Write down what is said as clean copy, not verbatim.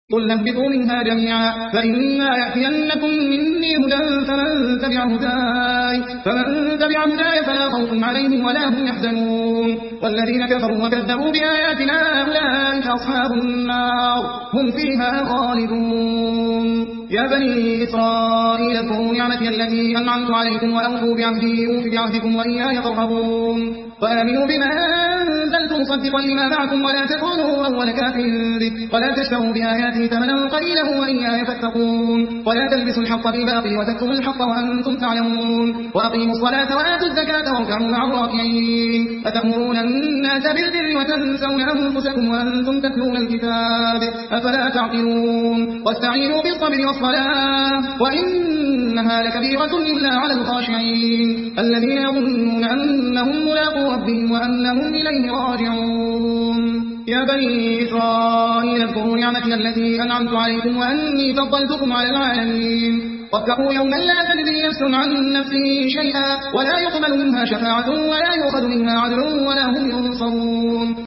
قل نهبطوا منها جميعا فإما يأتينكم مني هدى فمن تبع هداي فلا خوف عليهم ولا هم يحزنون والذين كفروا وكذبوا بآياتنا أولئك أصحاب النار هم فيها خالدون يا بني إسرائيل اذكروا نعمتي التي أنعمت عليكم وأوفوا بعهدي أوف بعهدكم وإياي فارهبون وآمنوا بما أنزلت مصدقا لما معكم ولا تكونوا أول كافر به ولا تشتروا بآياتي ثمنا قليلا وإياي فاتقون ولا تلبسوا الحق بالباطل وتكتموا الحق وأنتم تعلمون وأقيموا الصلاة وآتوا الزكاة واركعوا مع الراكعين أتأمرون الناس بالبر وتنسون أنفسكم وأنتم تتلون الكتاب أفلا تعقلون واستعينوا بالصبر والصلاة وإنها لكبيرة إلا على الخاشعين الذين يظنون أنهم ملاقو ربهم وأنهم إليه راجعون يا بني إسرائيل اذكروا نعمتي التي أنعمت عليكم وأني فضلتكم على العالمين واتقوا يوما لا تجزي نفس عن نفس شيئا ولا يقبل منها شفاعة ولا يؤخذ منها عدل ولا هم ينصرون